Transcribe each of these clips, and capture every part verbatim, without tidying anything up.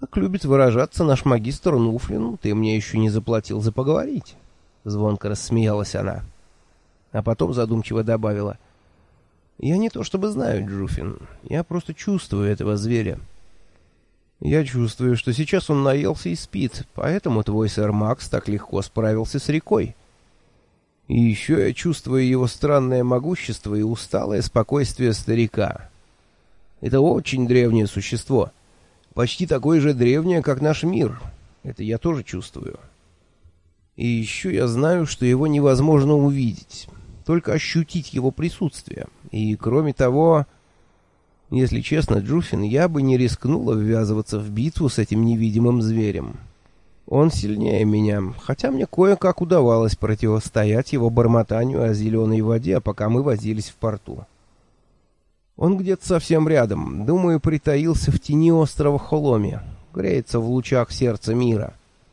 Как любит выражаться наш магистр Нуфлин, ты мне еще не заплатил за поговорить. Звонко рассмеялась она. А потом задумчиво добавила: я не то чтобы знаю, Джуфин, я просто чувствую этого зверя. Я чувствую, что сейчас он наелся и спит, поэтому твой сэр Макс так легко справился с рекой. И еще я чувствую его странное могущество и усталое спокойствие старика. Это очень древнее существо, почти такое же древнее, как наш мир. Это я тоже чувствую. И еще я знаю, что его невозможно увидеть, только ощутить его присутствие. И кроме того, если честно, Джуфин, я бы не рискнула ввязываться в битву с этим невидимым зверем. Он сильнее меня, хотя мне кое-как удавалось противостоять его бормотанию о зеленой воде, пока мы возились в порту. Он где-то совсем рядом, думаю, притаился в тени острова Холоми, греется в лучах сердца мира.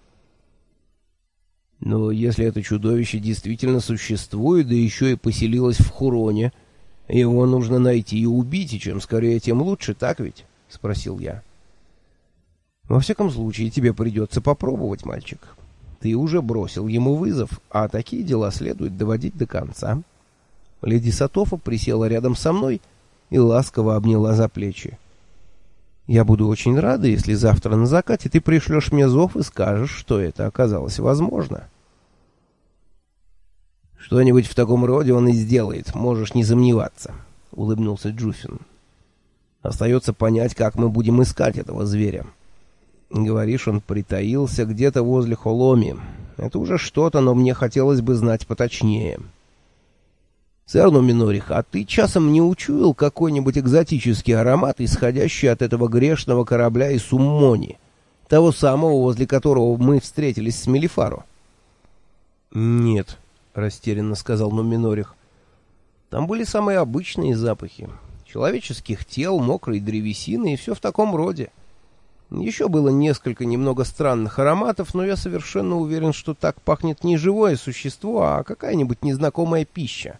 Но если это чудовище действительно существует, да еще и поселилось в Хуроне, его нужно найти и убить, и чем скорее, тем лучше, так ведь? — спросил я. Во всяком случае, тебе придется попробовать, мальчик. Ты уже бросил ему вызов, а такие дела следует доводить до конца. Леди Сатофа присела рядом со мной и ласково обняла за плечи. Я буду очень рада, если завтра на закате ты пришлешь мне зов и скажешь, что это оказалось возможно. Что-нибудь в таком роде он и сделает, можешь не сомневаться, — улыбнулся Джуфин. Остается понять, как мы будем искать этого зверя. Говоришь, он притаился где-то возле Холоми. Это уже что-то, но мне хотелось бы знать поточнее. Сэр Нуминорих, а ты часом не учуял какой-нибудь экзотический аромат, исходящий от этого грешного корабля из Суммони, того самого, возле которого мы встретились с Мелифаро? Нет, — растерянно сказал Нуминорих. Там были самые обычные запахи. Человеческих тел, мокрой древесины и все в таком роде. Еще было несколько немного странных ароматов, но я совершенно уверен, что так пахнет не живое существо, а какая-нибудь незнакомая пища.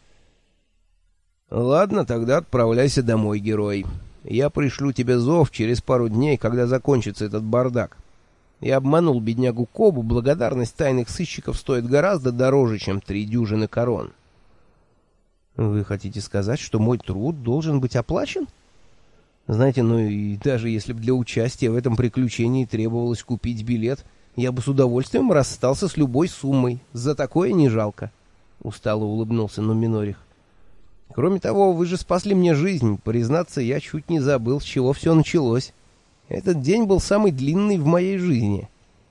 Ладно, тогда отправляйся домой, герой. Я пришлю тебе зов через пару дней, когда закончится этот бардак. Я обманул беднягу Кобу, благодарность тайных сыщиков стоит гораздо дороже, чем три дюжины корон. Вы хотите сказать, что мой труд должен быть оплачен? Знаете, ну и даже если бы для участия в этом приключении требовалось купить билет, я бы с удовольствием расстался с любой суммой. За такое не жалко. Устало улыбнулся Нуминорих. Кроме того, вы же спасли мне жизнь. Признаться, я чуть не забыл, с чего все началось. Этот день был самый длинный в моей жизни.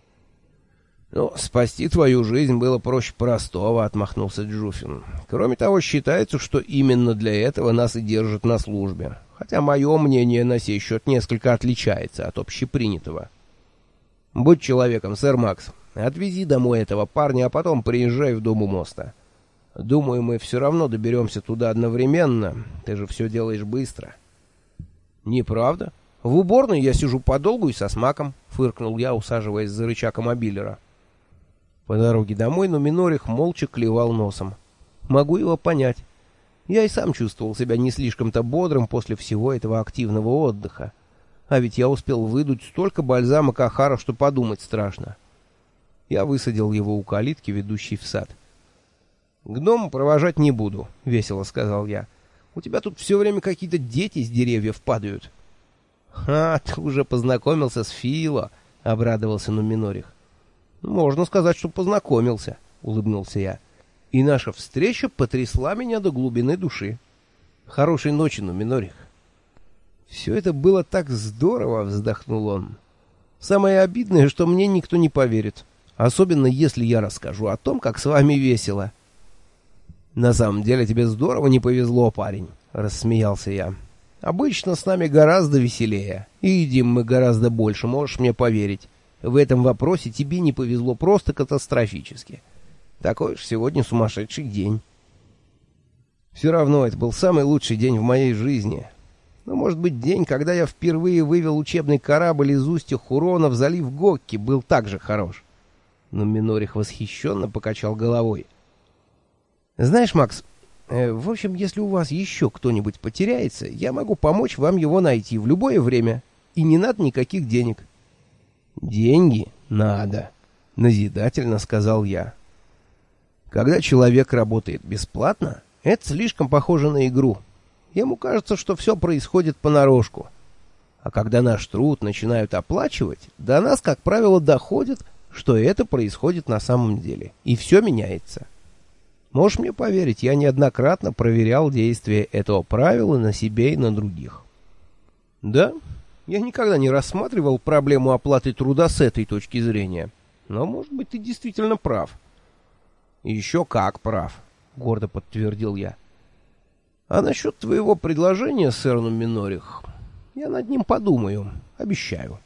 «Ну, спасти твою жизнь было проще простого», — отмахнулся Джуфин. «Кроме того, считается, что именно для этого нас и держат на службе. Хотя мое мнение на сей счет несколько отличается от общепринятого. Будь человеком, сэр Макс. Отвези домой этого парня, а потом приезжай в дом у моста. Думаю, мы все равно доберемся туда одновременно. Ты же все делаешь быстро». «Неправда? В уборной я сижу подолгу и со смаком», — фыркнул я, усаживаясь за рычаг мобилера. По дороге домой Нуминорих молча клевал носом. Могу его понять. Я и сам чувствовал себя не слишком-то бодрым после всего этого активного отдыха. А ведь я успел выдуть столько бальзама Кахара, что подумать страшно. Я высадил его у калитки, ведущей в сад. «К дому провожать не буду», — весело сказал я. «У тебя тут все время какие-то дети с деревьев падают». «Ха, ты уже познакомился с Фило», — обрадовался Нуминорих. «Можно сказать, что познакомился», — улыбнулся я. «И наша встреча потрясла меня до глубины души. Хорошей ночи, Нуминорих». «Все это было так здорово», — вздохнул он. «Самое обидное, что мне никто не поверит, особенно если я расскажу о том, как с вами весело». «На самом деле тебе здорово не повезло, парень», — рассмеялся я. «Обычно с нами гораздо веселее, и едим мы гораздо больше, можешь мне поверить. В этом вопросе тебе не повезло просто катастрофически. Такой уж сегодня сумасшедший день». Все равно это был самый лучший день в моей жизни. Но, может быть, день, когда я впервые вывел учебный корабль из устья Хурона в залив Гокки, был так же хорош. Но Минорих восхищенно покачал головой. «Знаешь, Макс, э, в общем, если у вас еще кто-нибудь потеряется, я могу помочь вам его найти в любое время, и не надо никаких денег. Деньги надо, назидательно сказал я. Когда человек работает бесплатно, это слишком похоже на игру. Ему кажется, что все происходит понарошку. А когда наш труд начинают оплачивать, до нас, как правило, доходит, что это происходит на самом деле. И все меняется. Можешь мне поверить, я неоднократно проверял действие этого правила на себе и на других. Да, я никогда не рассматривал проблему оплаты труда с этой точки зрения. Но, может быть, ты действительно прав. Еще как прав, гордо подтвердил я. А насчет твоего предложения, сэр Нуминорих, я над ним подумаю, обещаю.